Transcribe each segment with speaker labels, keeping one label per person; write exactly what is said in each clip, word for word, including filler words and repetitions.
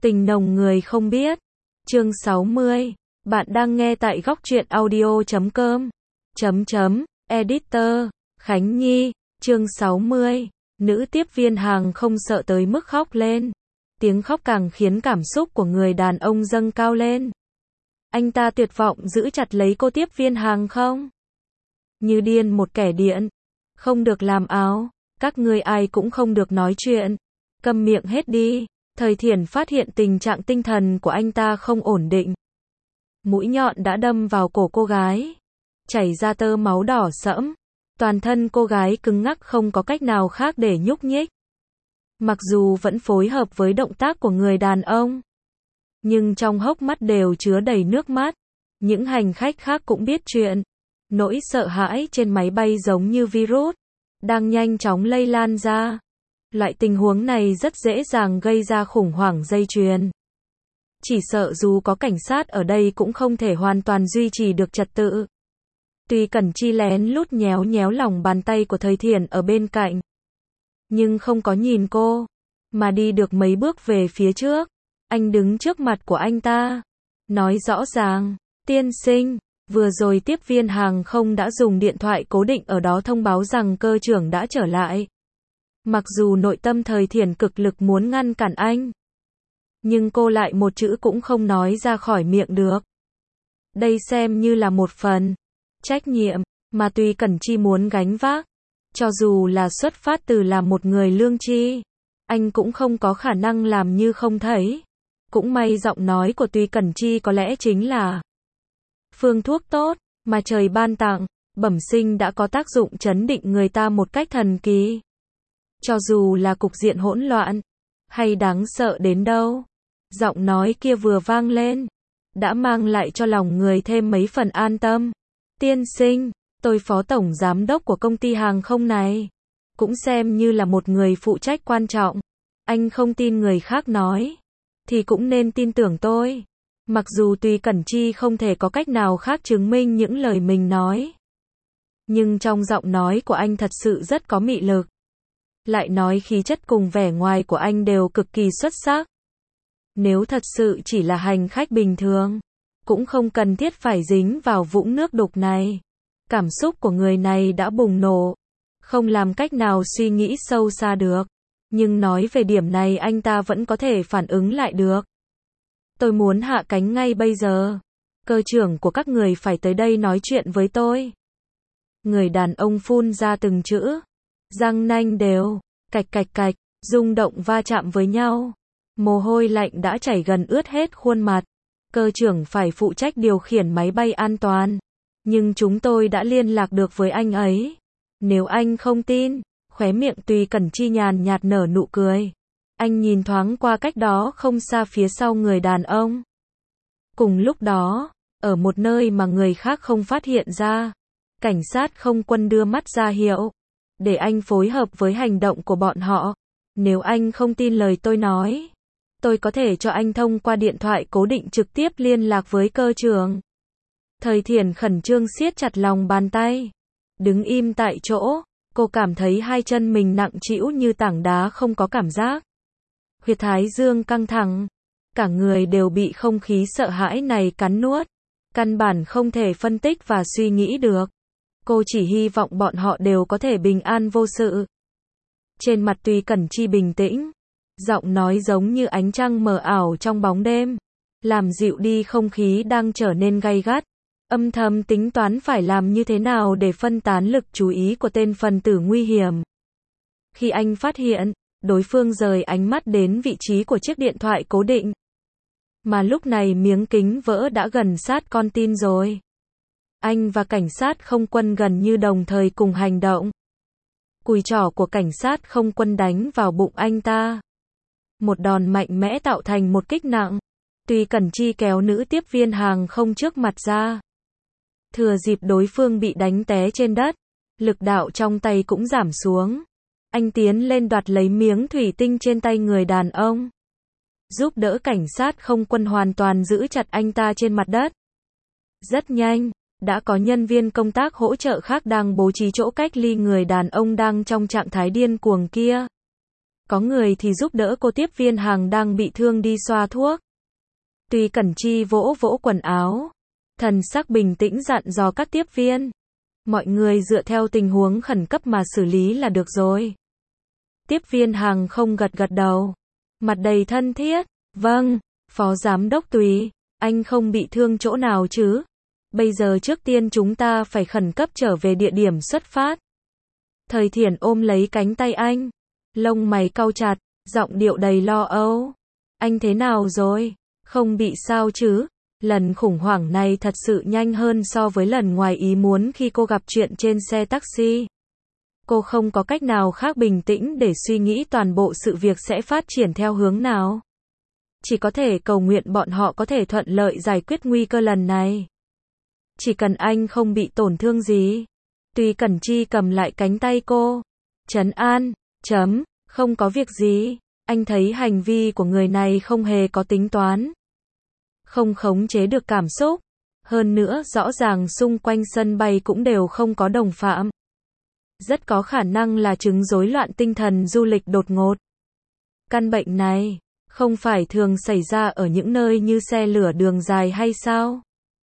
Speaker 1: Tình nồng người không biết. Chương sáu mươi. Bạn đang nghe tại góc truyện audio chấm com. Chấm chấm. Editor. Khánh Nhi. Chương sáu mươi. Nữ tiếp viên hàng không sợ tới mức khóc lên. Tiếng khóc càng khiến cảm xúc của người đàn ông dâng cao lên. Anh ta tuyệt vọng giữ chặt lấy cô tiếp viên hàng không. Như điên một kẻ điện. Không được làm áo. Các ngươi ai cũng không được nói chuyện. Câm miệng hết đi. Thời Thiển phát hiện tình trạng tinh thần của anh ta không ổn định. Mũi nhọn đã đâm vào cổ cô gái. Chảy ra tơ máu đỏ sẫm. Toàn thân cô gái cứng ngắc không có cách nào khác để nhúc nhích. Mặc dù vẫn phối hợp với động tác của người đàn ông. Nhưng trong hốc mắt đều chứa đầy nước mắt. Những hành khách khác cũng biết chuyện. Nỗi sợ hãi trên máy bay giống như virus. Đang nhanh chóng lây lan ra. Loại tình huống này rất dễ dàng gây ra khủng hoảng dây chuyền. Chỉ sợ dù có cảnh sát ở đây cũng không thể hoàn toàn duy trì được trật tự. Tuy Cẩn Chi lén lút nhéo nhéo lòng bàn tay của Thời Thiển ở bên cạnh. Nhưng không có nhìn cô. Mà đi được mấy bước về phía trước. Anh đứng trước mặt của anh ta. Nói rõ ràng. Tiên sinh. Vừa rồi tiếp viên hàng không đã dùng điện thoại cố định ở đó thông báo rằng cơ trưởng đã trở lại. Mặc dù nội tâm Thời Thiển cực lực muốn ngăn cản anh. Nhưng cô lại một chữ cũng không nói ra khỏi miệng được. Đây xem như là một phần trách nhiệm mà tuy Cẩn Chi muốn gánh vác. Cho dù là xuất phát từ là một người lương tri. Anh cũng không có khả năng làm như không thấy. Cũng may giọng nói của Tuy Cẩn Chi có lẽ chính là phương thuốc tốt mà trời ban tặng, bẩm sinh đã có tác dụng trấn định người ta một cách thần kỳ. Cho dù là cục diện hỗn loạn, hay đáng sợ đến đâu, giọng nói kia vừa vang lên, đã mang lại cho lòng người thêm mấy phần an tâm. Tiên sinh, tôi phó tổng giám đốc của công ty hàng không này, cũng xem như là một người phụ trách quan trọng. Anh không tin người khác nói, thì cũng nên tin tưởng tôi. Mặc dù Tuy Cẩn Chi không thể có cách nào khác chứng minh những lời mình nói. Nhưng trong giọng nói của anh thật sự rất có mị lực. Lại nói khí chất cùng vẻ ngoài của anh đều cực kỳ xuất sắc. Nếu thật sự chỉ là hành khách bình thường, cũng không cần thiết phải dính vào vũng nước đục này. Cảm xúc của người này đã bùng nổ. Không làm cách nào suy nghĩ sâu xa được. Nhưng nói về điểm này anh ta vẫn có thể phản ứng lại được. Tôi muốn hạ cánh ngay bây giờ. Cơ trưởng của các người phải tới đây nói chuyện với tôi. Người đàn ông phun ra từng chữ. Răng nanh đều, cạch cạch cạch, rung động va chạm với nhau. Mồ hôi lạnh đã chảy gần ướt hết khuôn mặt. Cơ trưởng phải phụ trách điều khiển máy bay an toàn. Nhưng chúng tôi đã liên lạc được với anh ấy. Nếu anh không tin, khóe miệng Tuy Cẩn Chi nhàn nhạt nở nụ cười. Anh nhìn thoáng qua cách đó không xa phía sau người đàn ông. Cùng lúc đó, ở một nơi mà người khác không phát hiện ra, cảnh sát không quân đưa mắt ra hiệu. Để anh phối hợp với hành động của bọn họ. Nếu anh không tin lời tôi nói, tôi có thể cho anh thông qua điện thoại cố định trực tiếp liên lạc với cơ trưởng. Thời Thiển khẩn trương siết chặt lòng bàn tay. Đứng im tại chỗ, cô cảm thấy hai chân mình nặng trĩu như tảng đá không có cảm giác. Huyệt thái dương căng thẳng. Cả người đều bị không khí sợ hãi này cắn nuốt. Căn bản không thể phân tích và suy nghĩ được. Cô chỉ hy vọng bọn họ đều có thể bình an vô sự. Trên mặt Tuy Cẩn Chi bình tĩnh. Giọng nói giống như ánh trăng mờ ảo trong bóng đêm. Làm dịu đi không khí đang trở nên gay gắt. Âm thầm tính toán phải làm như thế nào để phân tán lực chú ý của tên phần tử nguy hiểm. Khi anh phát hiện, đối phương rời ánh mắt đến vị trí của chiếc điện thoại cố định. Mà lúc này miếng kính vỡ đã gần sát con tin rồi. Anh và cảnh sát không quân gần như đồng thời cùng hành động. Cùi trỏ của cảnh sát không quân đánh vào bụng anh ta. Một đòn mạnh mẽ tạo thành một kích nặng. Tuy Cẩn Chi kéo nữ tiếp viên hàng không trước mặt ra. Thừa dịp đối phương bị đánh té trên đất, lực đạo trong tay cũng giảm xuống. Anh tiến lên đoạt lấy miếng thủy tinh trên tay người đàn ông. Giúp đỡ cảnh sát không quân hoàn toàn giữ chặt anh ta trên mặt đất. Rất nhanh, đã có nhân viên công tác hỗ trợ khác đang bố trí chỗ cách ly người đàn ông đang trong trạng thái điên cuồng kia. Có người thì giúp đỡ cô tiếp viên hàng đang bị thương đi xoa thuốc. Tùy Cẩn Chi vỗ vỗ quần áo, thần sắc bình tĩnh dặn dò các tiếp viên. Mọi người dựa theo tình huống khẩn cấp mà xử lý là được rồi. Tiếp viên hàng không gật gật đầu, mặt đầy thân thiết. Vâng, Phó Giám đốc Tùy, anh không bị thương chỗ nào chứ? Bây giờ trước tiên chúng ta phải khẩn cấp trở về địa điểm xuất phát. Thời Thiển ôm lấy cánh tay anh, lông mày cau chặt, giọng điệu đầy lo âu. Anh thế nào rồi? Không bị sao chứ? Lần khủng hoảng này thật sự nhanh hơn so với lần ngoài ý muốn khi cô gặp chuyện trên xe taxi. Cô không có cách nào khác bình tĩnh để suy nghĩ toàn bộ sự việc sẽ phát triển theo hướng nào. Chỉ có thể cầu nguyện bọn họ có thể thuận lợi giải quyết nguy cơ lần này. Chỉ cần anh không bị tổn thương gì. Tùy Cẩn Chi cầm lại cánh tay cô. Trấn an, chấm, không có việc gì. Anh thấy hành vi của người này không hề có tính toán. Không khống chế được cảm xúc. Hơn nữa rõ ràng xung quanh sân bay cũng đều không có đồng phạm. Rất có khả năng là chứng rối loạn tinh thần du lịch đột ngột. Căn bệnh này không phải thường xảy ra ở những nơi như xe lửa đường dài hay sao?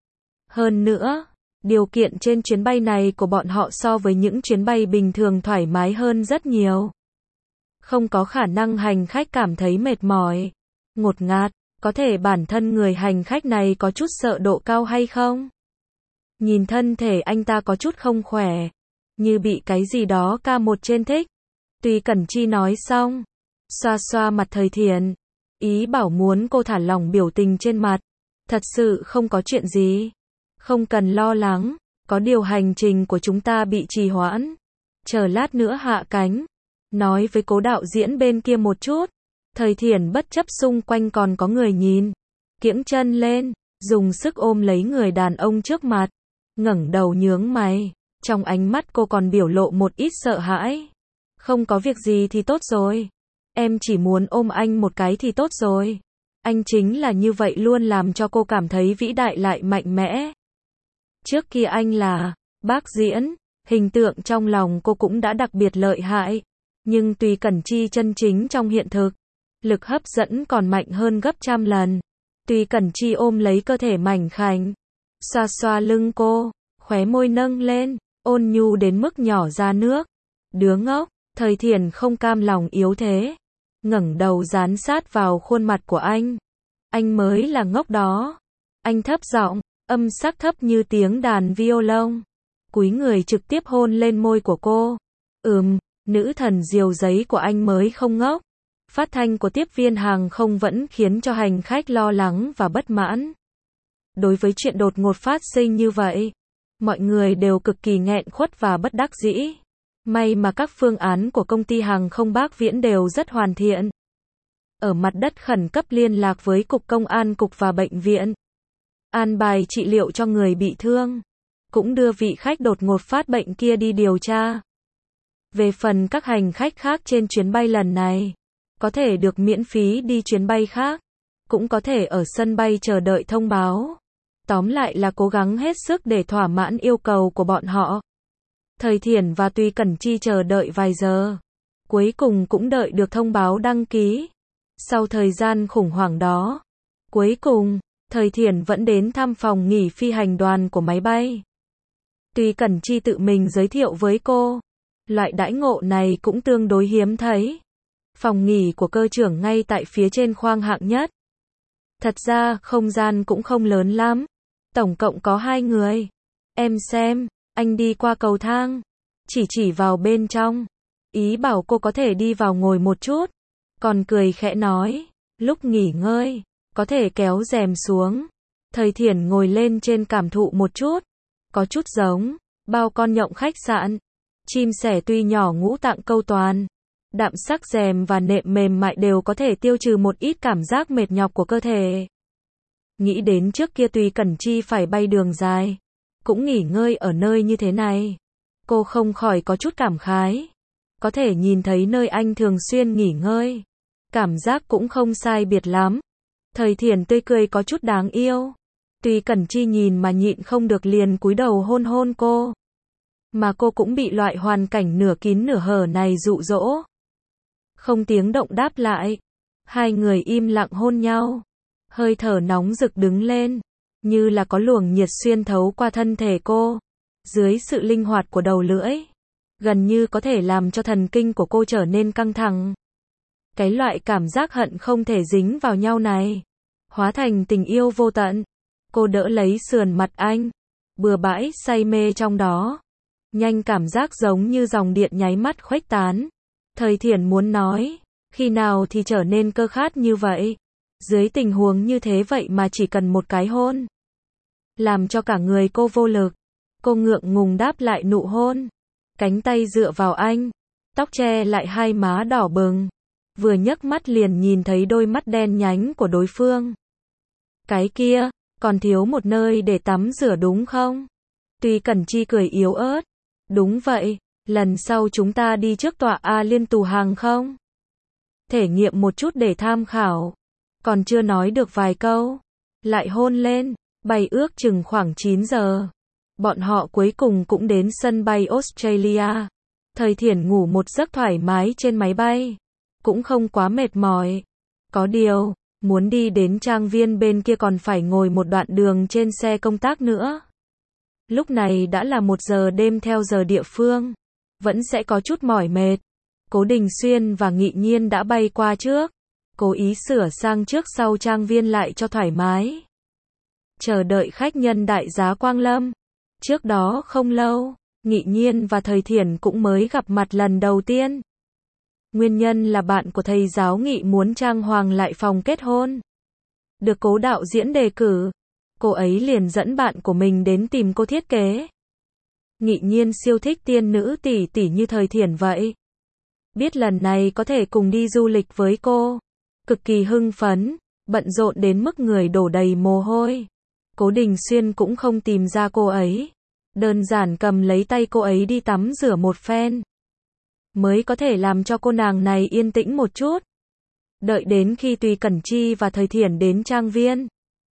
Speaker 1: Hơn nữa, điều kiện trên chuyến bay này của bọn họ so với những chuyến bay bình thường thoải mái hơn rất nhiều. Không có khả năng hành khách cảm thấy mệt mỏi, ngột ngạt, có thể bản thân người hành khách này có chút sợ độ cao hay không? Nhìn thân thể anh ta có chút không khỏe, như bị cái gì đó ca một trên thích. Tùy Cẩn Chi nói xong, xoa xoa mặt Thời Thiển, ý bảo muốn cô thả lỏng biểu tình trên mặt. Thật sự không có chuyện gì. Không cần lo lắng, có điều hành trình của chúng ta bị trì hoãn. Chờ lát nữa hạ cánh. Nói với cố đạo diễn bên kia một chút. Thời Thiển bất chấp xung quanh còn có người nhìn. Kiễng chân lên, dùng sức ôm lấy người đàn ông trước mặt. Ngẩng đầu nhướng mày. Trong ánh mắt cô còn biểu lộ một ít sợ hãi. Không có việc gì thì tốt rồi. Em chỉ muốn ôm anh một cái thì tốt rồi. Anh chính là như vậy luôn làm cho cô cảm thấy vĩ đại lại mạnh mẽ. Trước kia anh là bác diễn, hình tượng trong lòng cô cũng đã đặc biệt lợi hại. Nhưng Tùy Cẩn Chi chân chính trong hiện thực, lực hấp dẫn còn mạnh hơn gấp trăm lần. Tùy Cẩn Chi ôm lấy cơ thể mảnh khảnh, xoa xoa lưng cô, khóe môi nâng lên, ôn nhu đến mức nhỏ ra nước. Đứa ngốc, Thời Thiển không cam lòng yếu thế, ngẩng đầu dán sát vào khuôn mặt của anh. Anh mới là ngốc đó. Anh thấp giọng, âm sắc thấp như tiếng đàn violon. Cúi người trực tiếp hôn lên môi của cô. Ừm, nữ thần diều giấy của anh mới không ngốc. Phát thanh của tiếp viên hàng không vẫn khiến cho hành khách lo lắng và bất mãn. Đối với chuyện đột ngột phát sinh như vậy, mọi người đều cực kỳ nghẹn khuất và bất đắc dĩ. May mà các phương án của công ty hàng không Bác Viễn đều rất hoàn thiện. Ở mặt đất khẩn cấp liên lạc với Cục Công an Cục và bệnh viện. An bài trị liệu cho người bị thương. Cũng đưa vị khách đột ngột phát bệnh kia đi điều tra. Về phần các hành khách khác trên chuyến bay lần này, có thể được miễn phí đi chuyến bay khác. Cũng có thể ở sân bay chờ đợi thông báo. Tóm lại là cố gắng hết sức để thỏa mãn yêu cầu của bọn họ. Thời Thiển và Tùy Cẩn Chi chờ đợi vài giờ. Cuối cùng cũng đợi được thông báo đăng ký. Sau thời gian khủng hoảng đó, cuối cùng, Thời Thiển vẫn đến thăm phòng nghỉ phi hành đoàn của máy bay. Tùy Cẩn Chi tự mình giới thiệu với cô. Loại đãi ngộ này cũng tương đối hiếm thấy. Phòng nghỉ của cơ trưởng ngay tại phía trên khoang hạng nhất. Thật ra, không gian cũng không lớn lắm. Tổng cộng có hai người. Em xem, anh đi qua cầu thang. Chỉ chỉ vào bên trong. Ý bảo cô có thể đi vào ngồi một chút. Còn cười khẽ nói, lúc nghỉ ngơi, có thể kéo rèm xuống. Thời Thiển ngồi lên trên cảm thụ một chút. Có chút giống bao con nhộng khách sạn. Chim sẻ tuy nhỏ ngũ tạng câu toàn. Đạm sắc rèm và nệm mềm mại đều có thể tiêu trừ một ít cảm giác mệt nhọc của cơ thể. Nghĩ đến trước kia Tùy Cẩn Chi phải bay đường dài, cũng nghỉ ngơi ở nơi như thế này. Cô không khỏi có chút cảm khái. Có thể nhìn thấy nơi anh thường xuyên nghỉ ngơi. Cảm giác cũng không sai biệt lắm. Thời Thiển tươi cười có chút đáng yêu. Tùy Cẩn Chi nhìn mà nhịn không được liền cúi đầu hôn hôn cô. Mà cô cũng bị loại hoàn cảnh nửa kín nửa hở này dụ dỗ. không tiếng động đáp lại. Hai người im lặng hôn nhau. Hơi thở nóng rực đứng lên, như là có luồng nhiệt xuyên thấu qua thân thể cô. Dưới sự linh hoạt của đầu lưỡi, gần như có thể làm cho thần kinh của cô trở nên căng thẳng. Cái loại cảm giác hận không thể dính vào nhau này, hóa thành tình yêu vô tận. Cô đỡ lấy sườn mặt anh, bừa bãi say mê trong đó. Nhanh cảm giác giống như dòng điện nháy mắt khuếch tán. Thời Thiển muốn nói, khi nào thì trở nên cơ khát như vậy. Dưới tình huống như thế vậy mà chỉ cần một cái hôn, làm cho cả người cô vô lực. Cô ngượng ngùng đáp lại nụ hôn. Cánh tay dựa vào anh, tóc che lại hai má đỏ bừng. Vừa nhấc mắt liền nhìn thấy đôi mắt đen nhánh của đối phương. Cái kia, còn thiếu một nơi để tắm rửa đúng không? Tuy Cẩn Chi cười yếu ớt. Đúng vậy, lần sau chúng ta đi trước tòa A Liên tù hàng không? Thể nghiệm một chút để tham khảo. Còn chưa nói được vài câu, lại hôn lên. Bay ước chừng khoảng chín giờ. Bọn họ cuối cùng cũng đến sân bay Australia. Thời Thiển ngủ một giấc thoải mái trên máy bay, cũng không quá mệt mỏi. Có điều, muốn đi đến trang viên bên kia còn phải ngồi một đoạn đường trên xe công tác nữa. Lúc này đã là một giờ đêm theo giờ địa phương, vẫn sẽ có chút mỏi mệt. Cố Đình Xuyên và Nghị Nhiên đã bay qua trước, cố ý sửa sang trước sau trang viên lại cho thoải mái. Chờ đợi khách nhân đại giá Quang Lâm. Trước đó không lâu, Nghị Nhiên và Thời Thiển cũng mới gặp mặt lần đầu tiên. Nguyên nhân là bạn của thầy giáo Nghị muốn trang hoàng lại phòng kết hôn. Được cố đạo diễn đề cử, cô ấy liền dẫn bạn của mình đến tìm cô thiết kế. Nghị Nhiên siêu thích tiên nữ tỷ tỷ như Thời Thiển vậy. Biết lần này có thể cùng đi du lịch với cô, cực kỳ hưng phấn, bận rộn đến mức người đổ đầy mồ hôi. Cố Đình Xuyên cũng không tìm ra cô ấy, đơn giản cầm lấy tay cô ấy đi tắm rửa một phen, mới có thể làm cho cô nàng này yên tĩnh một chút. Đợi đến khi Tùy Cẩn Chi và Thời Thiển đến trang viên,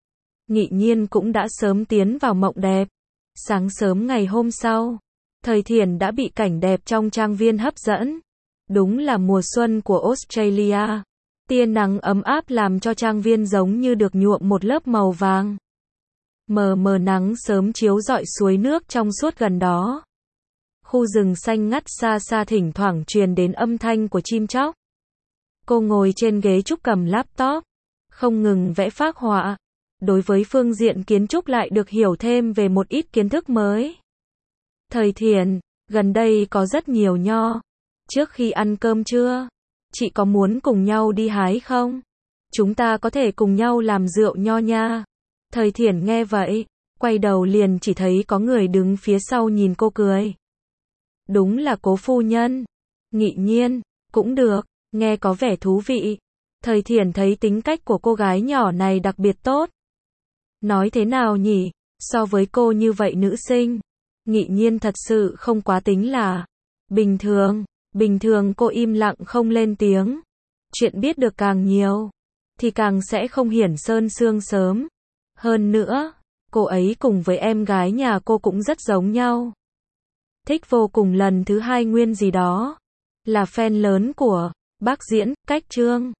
Speaker 1: Nghị Nhiên cũng đã sớm tiến vào mộng đẹp. Sáng sớm ngày hôm sau, Thời Thiển đã bị cảnh đẹp trong trang viên hấp dẫn. Đúng là mùa xuân của Australia. Tia nắng ấm áp làm cho trang viên giống như được nhuộm một lớp màu vàng. Mờ mờ nắng sớm chiếu rọi suối nước trong suốt gần đó. Khu rừng xanh ngắt xa xa thỉnh thoảng truyền đến âm thanh của chim chóc. Cô ngồi trên ghế trúc cầm laptop, không ngừng vẽ phác họa. Đối với phương diện kiến trúc lại được hiểu thêm về một ít kiến thức mới. Thời Thiển, gần đây có rất nhiều nho. Trước khi ăn cơm trưa, chị có muốn cùng nhau đi hái không? Chúng ta có thể cùng nhau làm rượu nho nha. Thời Thiển nghe vậy, quay đầu liền chỉ thấy có người đứng phía sau nhìn cô cười. Đúng là Cố phu nhân. Nghị Nhiên, cũng được, nghe có vẻ thú vị. Thời Thiển thấy tính cách của cô gái nhỏ này đặc biệt tốt. Nói thế nào nhỉ, so với cô như vậy nữ sinh, Nghị Nhiên thật sự không quá tính là bình thường. Bình thường cô im lặng không lên tiếng. Chuyện biết được càng nhiều, thì càng sẽ không hiển sơn sương sớm. Hơn nữa, cô ấy cùng với em gái nhà cô cũng rất giống nhau. Thích vô cùng. Lần thứ hai nguyên gì đó, là fan lớn của bác diễn, Cách Trương.